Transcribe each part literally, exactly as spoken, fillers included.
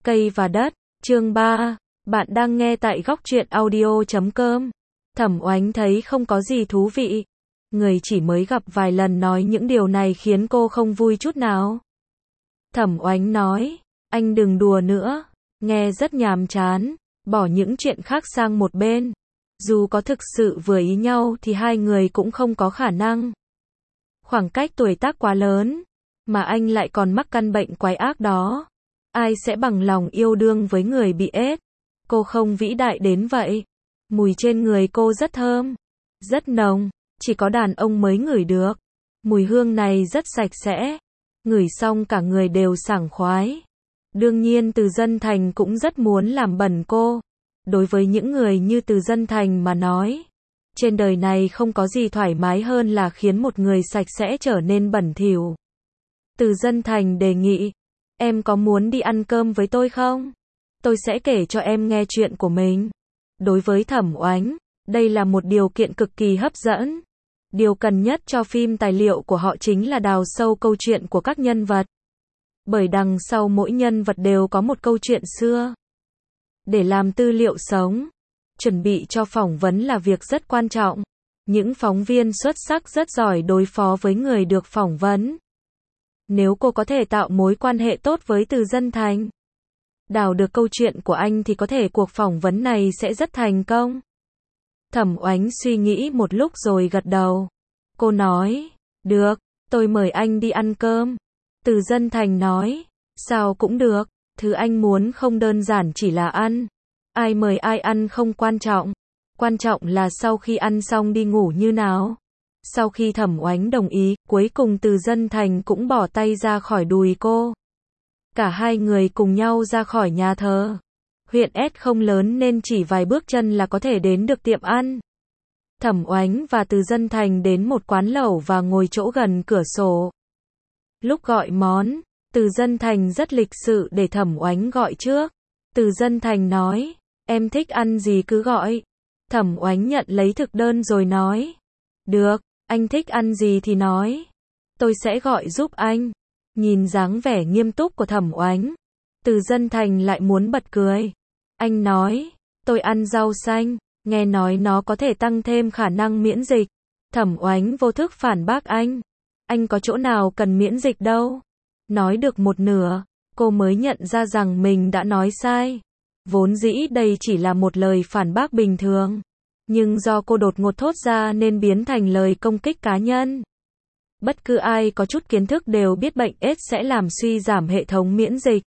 Cây và đất, chương ba. Bạn đang nghe tại góc truyện audio chấm com. Thẩm Oánh thấy không có gì thú vị. Người chỉ mới gặp vài lần nói những điều này khiến cô không vui chút nào. Thẩm Oánh nói, anh đừng đùa nữa, nghe rất nhàm chán, bỏ những chuyện khác sang một bên. Dù có thực sự vừa ý nhau thì hai người cũng không có khả năng. Khoảng cách tuổi tác quá lớn, mà anh lại còn mắc căn bệnh quái ác đó. Ai sẽ bằng lòng yêu đương với người bị ết? Cô không vĩ đại đến vậy. Mùi trên người cô rất thơm, rất nồng, chỉ có đàn ông mới ngửi được. Mùi hương này rất sạch sẽ, ngửi xong cả người đều sảng khoái. Đương nhiên Từ Dân Thành cũng rất muốn làm bẩn cô. Đối với những người như Từ Dân Thành mà nói, trên đời này không có gì thoải mái hơn là khiến một người sạch sẽ trở nên bẩn thỉu. Từ Dân Thành đề nghị, em có muốn đi ăn cơm với tôi không? Tôi sẽ kể cho em nghe chuyện của mình. Đối với Thẩm Oánh, đây là một điều kiện cực kỳ hấp dẫn. Điều cần nhất cho phim tài liệu của họ chính là đào sâu câu chuyện của các nhân vật. Bởi đằng sau mỗi nhân vật đều có một câu chuyện xưa. Để làm tư liệu sống, chuẩn bị cho phỏng vấn là việc rất quan trọng. Những phóng viên xuất sắc rất giỏi đối phó với người được phỏng vấn. Nếu cô có thể tạo mối quan hệ tốt với Từ Dân Thành, đào được câu chuyện của anh thì có thể cuộc phỏng vấn này sẽ rất thành công. Thẩm Oánh suy nghĩ một lúc rồi gật đầu. Cô nói, được, tôi mời anh đi ăn cơm. Từ Dân Thành nói, sao cũng được, thứ anh muốn không đơn giản chỉ là ăn. Ai mời ai ăn không quan trọng. Quan trọng là sau khi ăn xong đi ngủ như nào. Sau khi Thẩm Oánh đồng ý, cuối cùng Từ Dân Thành cũng bỏ tay ra khỏi đùi cô. Cả hai người cùng nhau ra khỏi nhà thờ. Huyện S không lớn nên chỉ vài bước chân là có thể đến được tiệm ăn. Thẩm Oánh và Từ Dân Thành đến một quán lẩu và ngồi chỗ gần cửa sổ. Lúc gọi món, Từ Dân Thành rất lịch sự để Thẩm Oánh gọi trước. Từ Dân Thành nói, em thích ăn gì cứ gọi. Thẩm Oánh nhận lấy thực đơn rồi nói, được, anh thích ăn gì thì nói. Tôi sẽ gọi giúp anh. Nhìn dáng vẻ nghiêm túc của Thẩm Oánh, Từ Dân Thành lại muốn bật cười. Anh nói, tôi ăn rau xanh, nghe nói nó có thể tăng thêm khả năng miễn dịch. Thẩm Oánh vô thức phản bác anh. Anh có chỗ nào cần miễn dịch đâu. Nói được một nửa, cô mới nhận ra rằng mình đã nói sai. Vốn dĩ đây chỉ là một lời phản bác bình thường. Nhưng do cô đột ngột thốt ra nên biến thành lời công kích cá nhân. Bất cứ ai có chút kiến thức đều biết bệnh ết sẽ làm suy giảm hệ thống miễn dịch.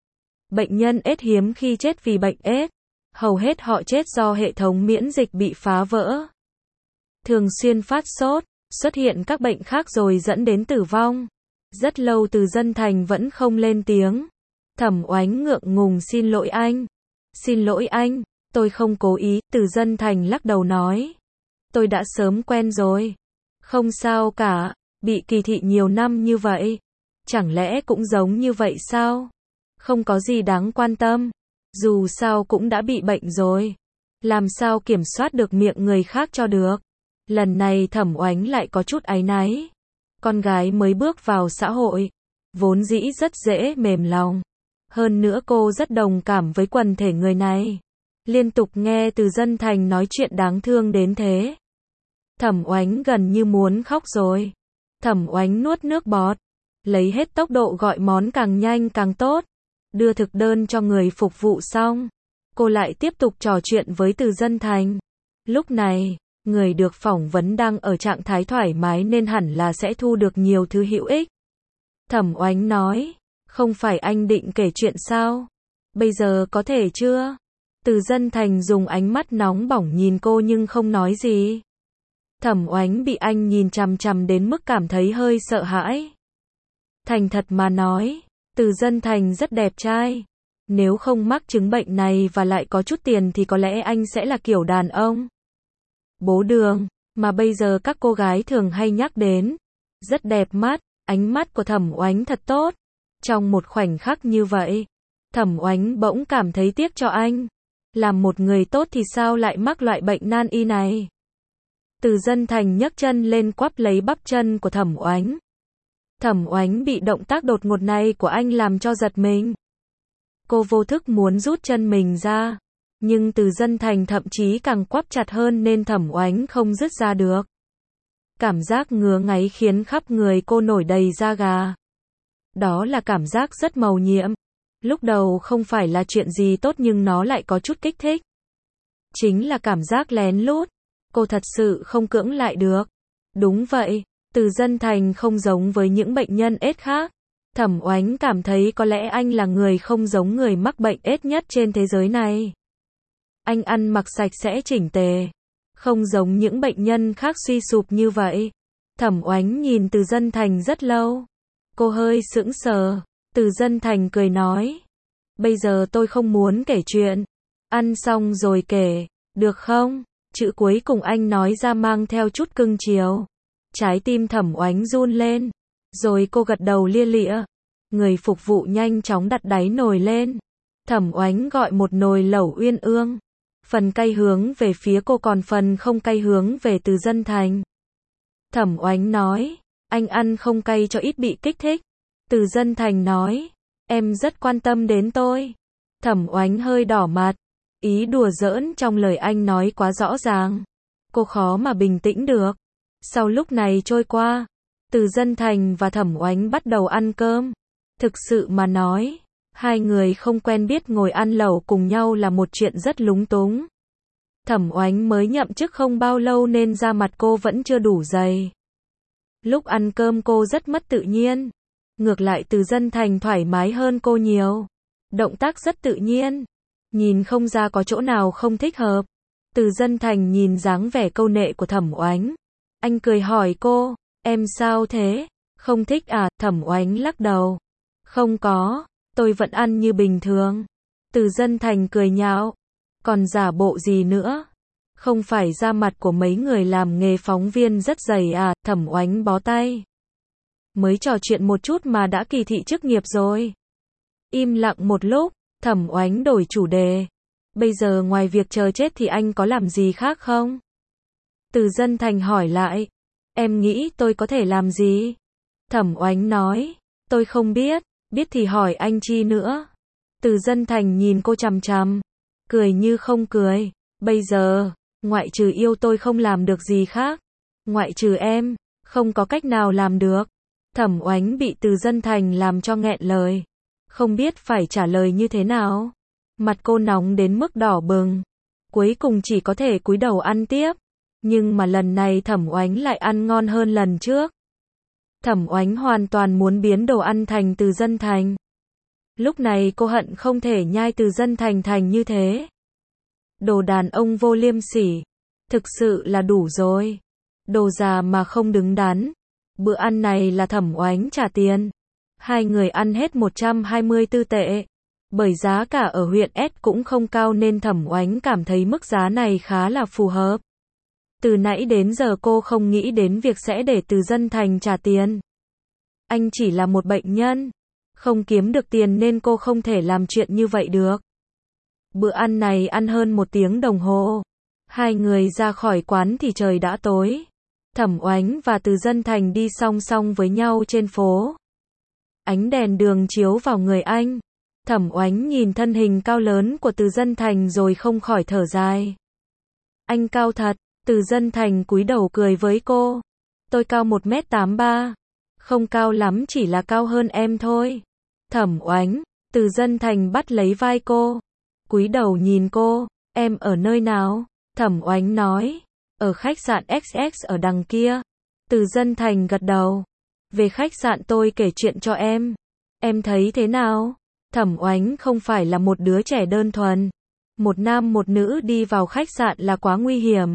Bệnh nhân ết hiếm khi chết vì bệnh ết. Hầu hết họ chết do hệ thống miễn dịch bị phá vỡ. Thường xuyên phát sốt, xuất hiện các bệnh khác rồi dẫn đến tử vong. Rất lâu Từ Dân Thành vẫn không lên tiếng. Thẩm Oánh ngượng ngùng xin lỗi anh. Xin lỗi anh, tôi không cố ý. Từ Dân Thành lắc đầu nói. Tôi đã sớm quen rồi. Không sao cả, bị kỳ thị nhiều năm như vậy. Chẳng lẽ cũng giống như vậy sao? Không có gì đáng quan tâm. Dù sao cũng đã bị bệnh rồi. Làm sao kiểm soát được miệng người khác cho được. Lần này Thẩm Oánh lại có chút áy náy. Con gái mới bước vào xã hội, vốn dĩ rất dễ mềm lòng. Hơn nữa cô rất đồng cảm với quần thể người này. Liên tục nghe Từ Dân Thành nói chuyện đáng thương đến thế. Thẩm Oánh gần như muốn khóc rồi. Thẩm Oánh nuốt nước bọt, lấy hết tốc độ gọi món càng nhanh càng tốt. Đưa thực đơn cho người phục vụ xong, cô lại tiếp tục trò chuyện với Từ Dân Thành. Lúc này, người được phỏng vấn đang ở trạng thái thoải mái nên hẳn là sẽ thu được nhiều thứ hữu ích. Thẩm Oánh nói, không phải anh định kể chuyện sao? Bây giờ có thể chưa? Từ Dân Thành dùng ánh mắt nóng bỏng nhìn cô nhưng không nói gì. Thẩm Oánh bị anh nhìn chằm chằm đến mức cảm thấy hơi sợ hãi. Thành thật mà nói, Từ Dân Thành rất đẹp trai. Nếu không mắc chứng bệnh này và lại có chút tiền thì có lẽ anh sẽ là kiểu đàn ông bố đường, mà bây giờ các cô gái thường hay nhắc đến. Rất đẹp mắt, ánh mắt của Thẩm Oánh thật tốt. Trong một khoảnh khắc như vậy, Thẩm Oánh bỗng cảm thấy tiếc cho anh. Làm một người tốt thì sao lại mắc loại bệnh nan y này? Từ Dân Thành nhấc chân lên quắp lấy bắp chân của Thẩm Oánh. Thẩm Oánh bị động tác đột ngột này của anh làm cho giật mình. Cô vô thức muốn rút chân mình ra. Nhưng Từ Dân Thành thậm chí càng quắp chặt hơn nên Thẩm Oánh không dứt ra được. Cảm giác ngứa ngáy khiến khắp người cô nổi đầy da gà. Đó là cảm giác rất mầu nhiệm. Lúc đầu không phải là chuyện gì tốt nhưng nó lại có chút kích thích. Chính là cảm giác lén lút. Cô thật sự không cưỡng lại được. Đúng vậy, Từ Dân Thành không giống với những bệnh nhân ết khác. Thẩm Oánh cảm thấy có lẽ anh là người không giống người mắc bệnh ết nhất trên thế giới này. Anh ăn mặc sạch sẽ chỉnh tề. Không giống những bệnh nhân khác suy sụp như vậy. Thẩm Oánh nhìn Từ Dân Thành rất lâu. Cô hơi sững sờ. Từ Dân Thành cười nói. Bây giờ tôi không muốn kể chuyện. Ăn xong rồi kể, được không? Chữ cuối cùng anh nói ra mang theo chút cưng chiều. Trái tim Thẩm Oánh run lên. Rồi cô gật đầu lia lịa. Người phục vụ nhanh chóng đặt đáy nồi lên. Thẩm Oánh gọi một nồi lẩu uyên ương. Phần cay hướng về phía cô còn phần không cay hướng về Từ Dân Thành. Thẩm Oánh nói, anh ăn không cay cho ít bị kích thích. Từ Dân Thành nói, em rất quan tâm đến tôi. Thẩm Oánh hơi đỏ mặt. Ý đùa giỡn trong lời anh nói quá rõ ràng. Cô khó mà bình tĩnh được. Sau lúc này trôi qua, Từ Dân Thành và Thẩm Oánh bắt đầu ăn cơm. Thực sự mà nói, hai người không quen biết ngồi ăn lẩu cùng nhau là một chuyện rất lúng túng. Thẩm Oánh mới nhậm chức không bao lâu nên da mặt cô vẫn chưa đủ dày. Lúc ăn cơm cô rất mất tự nhiên. Ngược lại Từ Dân Thành thoải mái hơn cô nhiều. Động tác rất tự nhiên. Nhìn không ra có chỗ nào không thích hợp. Từ Dân Thành nhìn dáng vẻ câu nệ của Thẩm Oánh. Anh cười hỏi cô, em sao thế? Không thích à? Thẩm Oánh lắc đầu. Không có, tôi vẫn ăn như bình thường. Từ Dân Thành cười nhạo. Còn giả bộ gì nữa? Không phải da mặt của mấy người làm nghề phóng viên rất dày à? Thẩm Oánh bó tay. Mới trò chuyện một chút mà đã kỳ thị chức nghiệp rồi. Im lặng một lúc, Thẩm Oánh đổi chủ đề. Bây giờ ngoài việc chờ chết thì anh có làm gì khác không? Từ Dân Thành hỏi lại. Em nghĩ tôi có thể làm gì? Thẩm Oánh nói. Tôi không biết, biết thì hỏi anh chi nữa. Từ Dân Thành nhìn cô chằm chằm. Cười như không cười. Bây giờ, ngoại trừ yêu tôi không làm được gì khác. Ngoại trừ em, không có cách nào làm được. Thẩm Oánh bị Từ Dân Thành làm cho nghẹn lời. Không biết phải trả lời như thế nào. Mặt cô nóng đến mức đỏ bừng. Cuối cùng chỉ có thể cúi đầu ăn tiếp. Nhưng mà lần này Thẩm Oánh lại ăn ngon hơn lần trước. Thẩm Oánh hoàn toàn muốn biến đồ ăn thành Từ Dân Thành. Lúc này cô hận không thể nhai Từ Dân Thành thành như thế. Đồ đàn ông vô liêm sỉ. Thực sự là đủ rồi. Đồ già mà không đứng đắn. Bữa ăn này là Thẩm Oánh trả tiền. Hai người ăn hết một trăm hai mươi tư tệ. Bởi giá cả ở huyện S cũng không cao nên Thẩm Oánh cảm thấy mức giá này khá là phù hợp. Từ nãy đến giờ cô không nghĩ đến việc sẽ để Từ Dân Thành trả tiền. Anh chỉ là một bệnh nhân. Không kiếm được tiền nên cô không thể làm chuyện như vậy được. Bữa ăn này ăn hơn một tiếng đồng hồ. Hai người ra khỏi quán thì trời đã tối. Thẩm Oánh và Từ Dân Thành đi song song với nhau trên phố. Ánh đèn đường chiếu vào người anh. Thẩm Oánh nhìn thân hình cao lớn của Từ Dân Thành rồi không khỏi thở dài. Anh cao thật. Từ Dân Thành cúi đầu cười với cô. Tôi cao một mét tám mươi ba. Không cao lắm, chỉ là cao hơn em thôi. Thẩm Oánh. Từ Dân Thành bắt lấy vai cô. Cúi đầu nhìn cô. Em ở nơi nào? Thẩm Oánh nói. Ở khách sạn ích ích ở đằng kia. Từ Dân Thành gật đầu. Về khách sạn tôi kể chuyện cho em. Em thấy thế nào? Thẩm Oánh không phải là một đứa trẻ đơn thuần. Một nam một nữ đi vào khách sạn là quá nguy hiểm.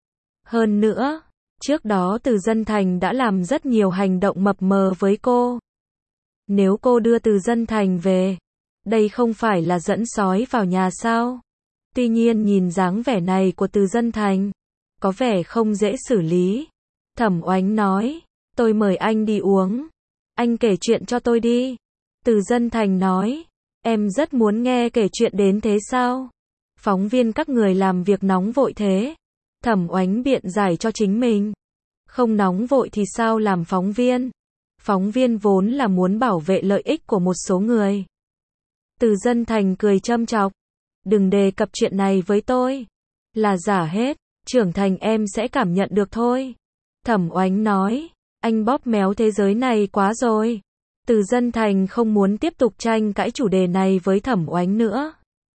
Hơn nữa, trước đó Từ Dân Thành đã làm rất nhiều hành động mập mờ với cô. Nếu cô đưa Từ Dân Thành về, đây không phải là dẫn sói vào nhà sao? Tuy nhiên nhìn dáng vẻ này của Từ Dân Thành, có vẻ không dễ xử lý. Thẩm Oánh nói, tôi mời anh đi uống. Anh kể chuyện cho tôi đi. Từ Dân Thành nói, em rất muốn nghe kể chuyện đến thế sao? Phóng viên các người làm việc nóng vội thế. Thẩm Oánh biện giải cho chính mình. Không nóng vội thì sao làm phóng viên? Phóng viên vốn là muốn bảo vệ lợi ích của một số người. Từ Dân Thành cười châm chọc. Đừng đề cập chuyện này với tôi. Là giả hết, trưởng thành em sẽ cảm nhận được thôi. Thẩm Oánh nói, anh bóp méo thế giới này quá rồi. Từ Dân Thành không muốn tiếp tục tranh cãi chủ đề này với Thẩm Oánh nữa.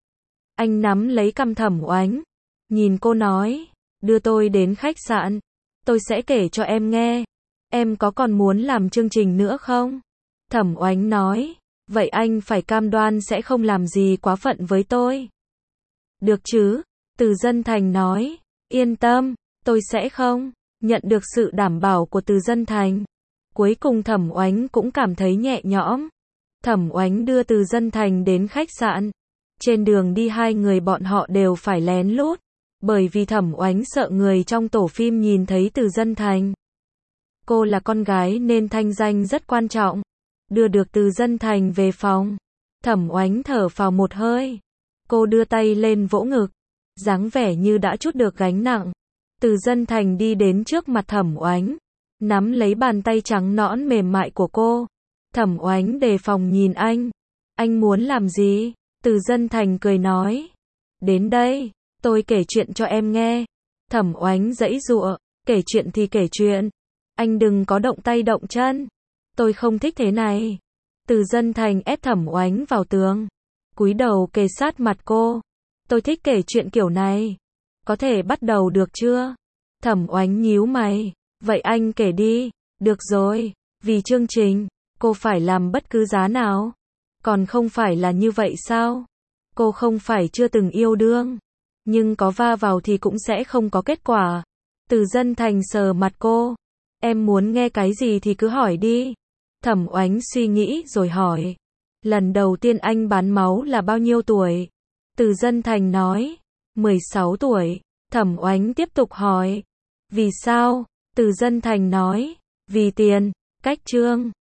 Anh nắm lấy cằm Thẩm Oánh, nhìn cô nói, đưa tôi đến khách sạn, tôi sẽ kể cho em nghe. Em có còn muốn làm chương trình nữa không? Thẩm Oánh nói, vậy anh phải cam đoan sẽ không làm gì quá phận với tôi. Được chứ? Từ Dân Thành nói, yên tâm, tôi sẽ không. Nhận được sự đảm bảo của Từ Dân Thành, cuối cùng Thẩm Oánh cũng cảm thấy nhẹ nhõm. Thẩm Oánh đưa Từ Dân Thành đến khách sạn. Trên đường đi hai người bọn họ đều phải lén lút, bởi vì Thẩm Oánh sợ người trong tổ phim nhìn thấy Từ Dân Thành. Cô là con gái nên thanh danh rất quan trọng. Đưa được Từ Dân Thành về phòng, Thẩm Oánh thở phào một hơi. Cô đưa tay lên vỗ ngực, dáng vẻ như đã trút được gánh nặng. Từ Dân Thành đi đến trước mặt Thẩm Oánh, nắm lấy bàn tay trắng nõn mềm mại của cô. Thẩm Oánh đề phòng nhìn anh. Anh muốn làm gì? Từ Dân Thành cười nói. Đến đây, tôi kể chuyện cho em nghe. Thẩm Oánh giãy giụa, kể chuyện thì kể chuyện. Anh đừng có động tay động chân. Tôi không thích thế này. Từ Dân Thành ép Thẩm Oánh vào tường, cúi đầu kề sát mặt cô. Tôi thích kể chuyện kiểu này. Có thể bắt đầu được chưa? Thẩm Oánh nhíu mày. Vậy anh kể đi. Được rồi, vì chương trình, cô phải làm bất cứ giá nào. Còn không phải là như vậy sao? Cô không phải chưa từng yêu đương, nhưng có va vào thì cũng sẽ không có kết quả. Từ Dân Thành sờ mặt cô. Em muốn nghe cái gì thì cứ hỏi đi. Thẩm Oánh suy nghĩ rồi hỏi. Lần đầu tiên anh bán máu là bao nhiêu tuổi? Từ Dân Thành nói. mười sáu tuổi. Thẩm Oánh tiếp tục hỏi. Vì sao? Từ Dân Thành nói. Vì tiền. Cách chương.